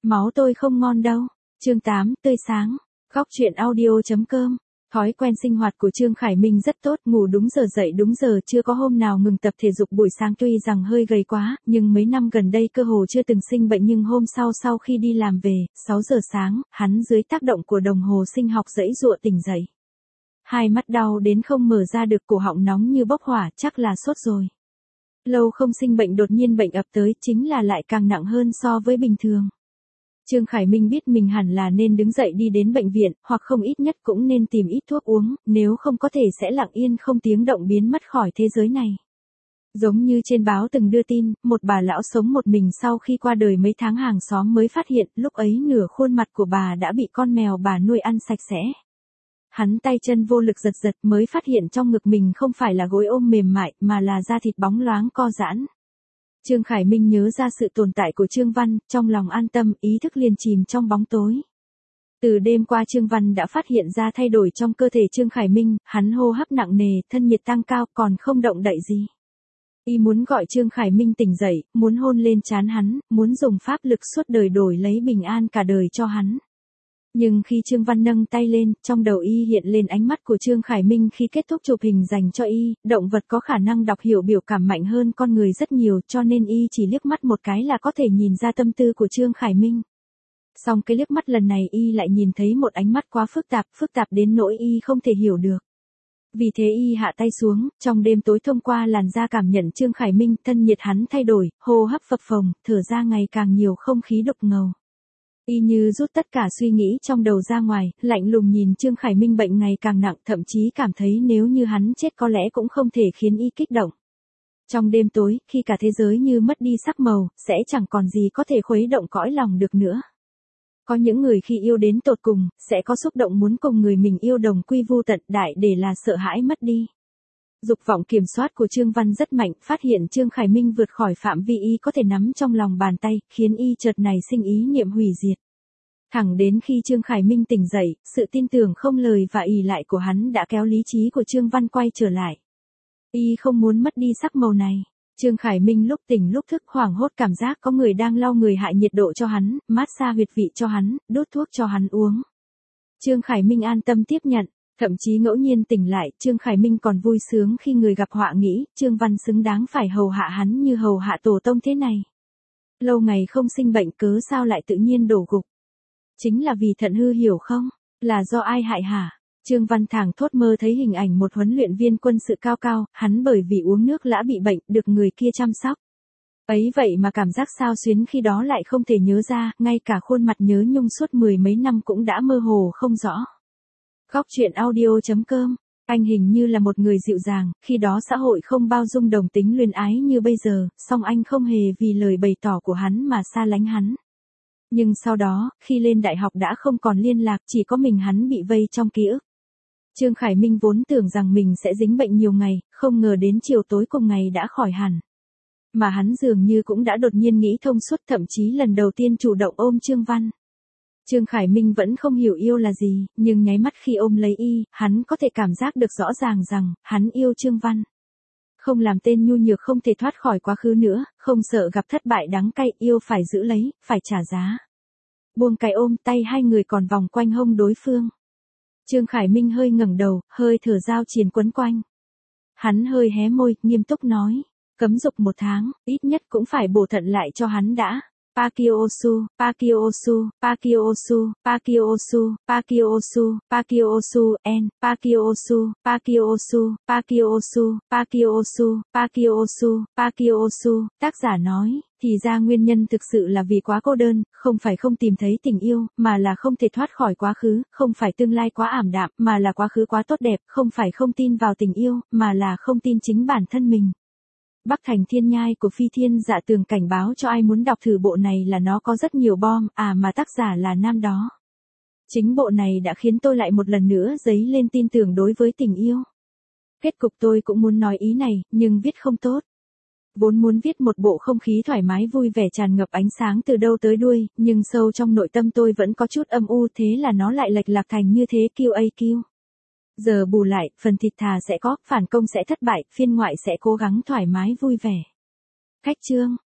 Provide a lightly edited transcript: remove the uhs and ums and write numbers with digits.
Máu tôi không ngon đâu. Chương 8, tươi sáng. Góc truyện audio.com. Thói quen sinh hoạt của Trương Khải Minh rất tốt, ngủ đúng giờ dậy đúng giờ, chưa có hôm nào ngừng tập thể dục buổi sáng. Tuy rằng hơi gầy quá, nhưng mấy năm gần đây cơ hồ chưa từng sinh bệnh. Nhưng hôm sau khi đi làm về, 6 giờ sáng, hắn dưới tác động của đồng hồ sinh học giãy giụa tỉnh dậy. Hai mắt đau đến không mở ra được, cổ họng nóng như bốc hỏa, chắc là sốt rồi. Lâu không sinh bệnh đột nhiên bệnh ập tới, chính là lại càng nặng hơn so với bình thường. Trương Khải Minh biết mình hẳn là nên đứng dậy đi đến bệnh viện, hoặc không ít nhất cũng nên tìm ít thuốc uống, nếu không có thể sẽ lặng yên không tiếng động biến mất khỏi thế giới này. Giống như trên báo từng đưa tin, một bà lão sống một mình sau khi qua đời mấy tháng, hàng xóm mới phát hiện, lúc ấy nửa khuôn mặt của bà đã bị con mèo bà nuôi ăn sạch sẽ. Hắn tay chân vô lực giật mới phát hiện trong ngực mình không phải là gối ôm mềm mại, mà là da thịt bóng loáng co giãn. Trương Khải Minh nhớ ra sự tồn tại của Trương Văn, trong lòng an tâm, ý thức liền chìm trong bóng tối. Từ đêm qua Trương Văn đã phát hiện ra thay đổi trong cơ thể Trương Khải Minh, hắn hô hấp nặng nề, thân nhiệt tăng cao, còn không động đậy gì. Y muốn gọi Trương Khải Minh tỉnh dậy, muốn hôn lên trán hắn, muốn dùng pháp lực suốt đời đổi lấy bình an cả đời cho hắn. Nhưng khi Trương Văn nâng tay lên, trong đầu y hiện lên ánh mắt của Trương Khải Minh khi kết thúc chụp hình dành cho y. Động vật có khả năng đọc hiểu biểu cảm mạnh hơn con người rất nhiều, cho nên y chỉ liếc mắt một cái là có thể nhìn ra tâm tư của Trương Khải Minh. Song cái liếc mắt lần này y lại nhìn thấy một ánh mắt quá phức tạp đến nỗi y không thể hiểu được. Vì thế y hạ tay xuống, trong đêm tối thông qua làn da cảm nhận Trương Khải Minh, thân nhiệt hắn thay đổi, hô hấp phập phồng, thở ra ngày càng nhiều không khí đục ngầu. Y như rút tất cả suy nghĩ trong đầu ra ngoài, lạnh lùng nhìn Trương Khải Minh bệnh ngày càng nặng, thậm chí cảm thấy nếu như hắn chết có lẽ cũng không thể khiến y kích động. Trong đêm tối, khi cả thế giới như mất đi sắc màu, sẽ chẳng còn gì có thể khuấy động cõi lòng được nữa. Có những người khi yêu đến tột cùng, sẽ có xúc động muốn cùng người mình yêu đồng quy vu tận, đại để là sợ hãi mất đi. Dục vọng kiểm soát của Trương Văn rất mạnh, phát hiện Trương Khải Minh vượt khỏi phạm vi y có thể nắm trong lòng bàn tay, khiến y chợt nảy sinh ý niệm hủy diệt. Thẳng đến khi Trương Khải Minh tỉnh dậy, sự tin tưởng không lời và ỷ lại của hắn đã kéo lý trí của Trương Văn quay trở lại. Y không muốn mất đi sắc màu này. Trương Khải Minh lúc tỉnh lúc thức hoảng hốt, cảm giác có người đang lau người hạ nhiệt độ cho hắn, massage huyệt vị cho hắn, đốt thuốc cho hắn uống. Trương Khải Minh an tâm tiếp nhận. Thậm chí ngẫu nhiên tỉnh lại, Trương Khải Minh còn vui sướng khi người gặp họa nghĩ, Trương Văn xứng đáng phải hầu hạ hắn như hầu hạ tổ tông thế này. Lâu ngày không sinh bệnh cớ sao lại tự nhiên đổ gục. Chính là vì thận hư hiểu không? Là do ai hại hả? Trương Văn thảng thốt mơ thấy hình ảnh một huấn luyện viên quân sự cao, hắn bởi vì uống nước lã bị bệnh, được người kia chăm sóc. Ấy vậy mà cảm giác xao xuyến khi đó lại không thể nhớ ra, ngay cả khuôn mặt nhớ nhung suốt mười mấy năm cũng đã mơ hồ không rõ. Góc truyện audio.com. Anh hình như là một người dịu dàng, khi đó xã hội không bao dung đồng tính luyến ái như bây giờ, song anh không hề vì lời bày tỏ của hắn mà xa lánh hắn. Nhưng sau đó, khi lên đại học đã không còn liên lạc, chỉ có mình hắn bị vây trong ký ức. Trương Khải Minh vốn tưởng rằng mình sẽ dính bệnh nhiều ngày, không ngờ đến chiều tối cùng ngày đã khỏi hẳn. Mà hắn dường như cũng đã đột nhiên nghĩ thông suốt, thậm chí lần đầu tiên chủ động ôm Trương Văn. Trương Khải Minh vẫn không hiểu yêu là gì, nhưng nháy mắt khi ôm lấy y, hắn có thể cảm giác được rõ ràng rằng, hắn yêu Trương Văn. Không làm tên nhu nhược không thể thoát khỏi quá khứ nữa, không sợ gặp thất bại đắng cay, yêu phải giữ lấy, phải trả giá. Buông cái ôm, tay hai người còn vòng quanh hông đối phương. Trương Khải Minh hơi ngẩng đầu, hơi thở giao triền quấn quanh. Hắn hơi hé môi, nghiêm túc nói, cấm dục 1 tháng, ít nhất cũng phải bổ thận lại cho hắn đã. Pakiosu, Pakiosu, Pakiosu, Pakiosu, Pakiosu, Pakiosu, N, Pakiosu, Pakiosu, Pakiosu, Pakiosu, Pakiosu, Pakiosu. Tác giả nói, thì ra nguyên nhân thực sự là vì quá cô đơn, không phải không tìm thấy tình yêu, mà là không thể thoát khỏi quá khứ, không phải tương lai quá ảm đạm, mà là quá khứ quá tốt đẹp, không phải không tin vào tình yêu, mà là không tin chính bản thân mình. Bắc Thành Thiên Nhai của Phi Thiên Dạ Tường cảnh báo cho ai muốn đọc thử bộ này là nó có rất nhiều bom, mà tác giả là nam đó. Chính bộ này đã khiến tôi lại một lần nữa dấy lên tin tưởng đối với tình yêu. Kết cục tôi cũng muốn nói ý này, nhưng viết không tốt. Vốn muốn viết một bộ không khí thoải mái vui vẻ tràn ngập ánh sáng từ đâu tới đuôi, nhưng sâu trong nội tâm tôi vẫn có chút âm u, thế là nó lại lệch lạc thành như thế. QAQ. Giờ bù lại, phần thịt thà sẽ có, phản công sẽ thất bại, phiên ngoại sẽ cố gắng thoải mái vui vẻ. Cách chương.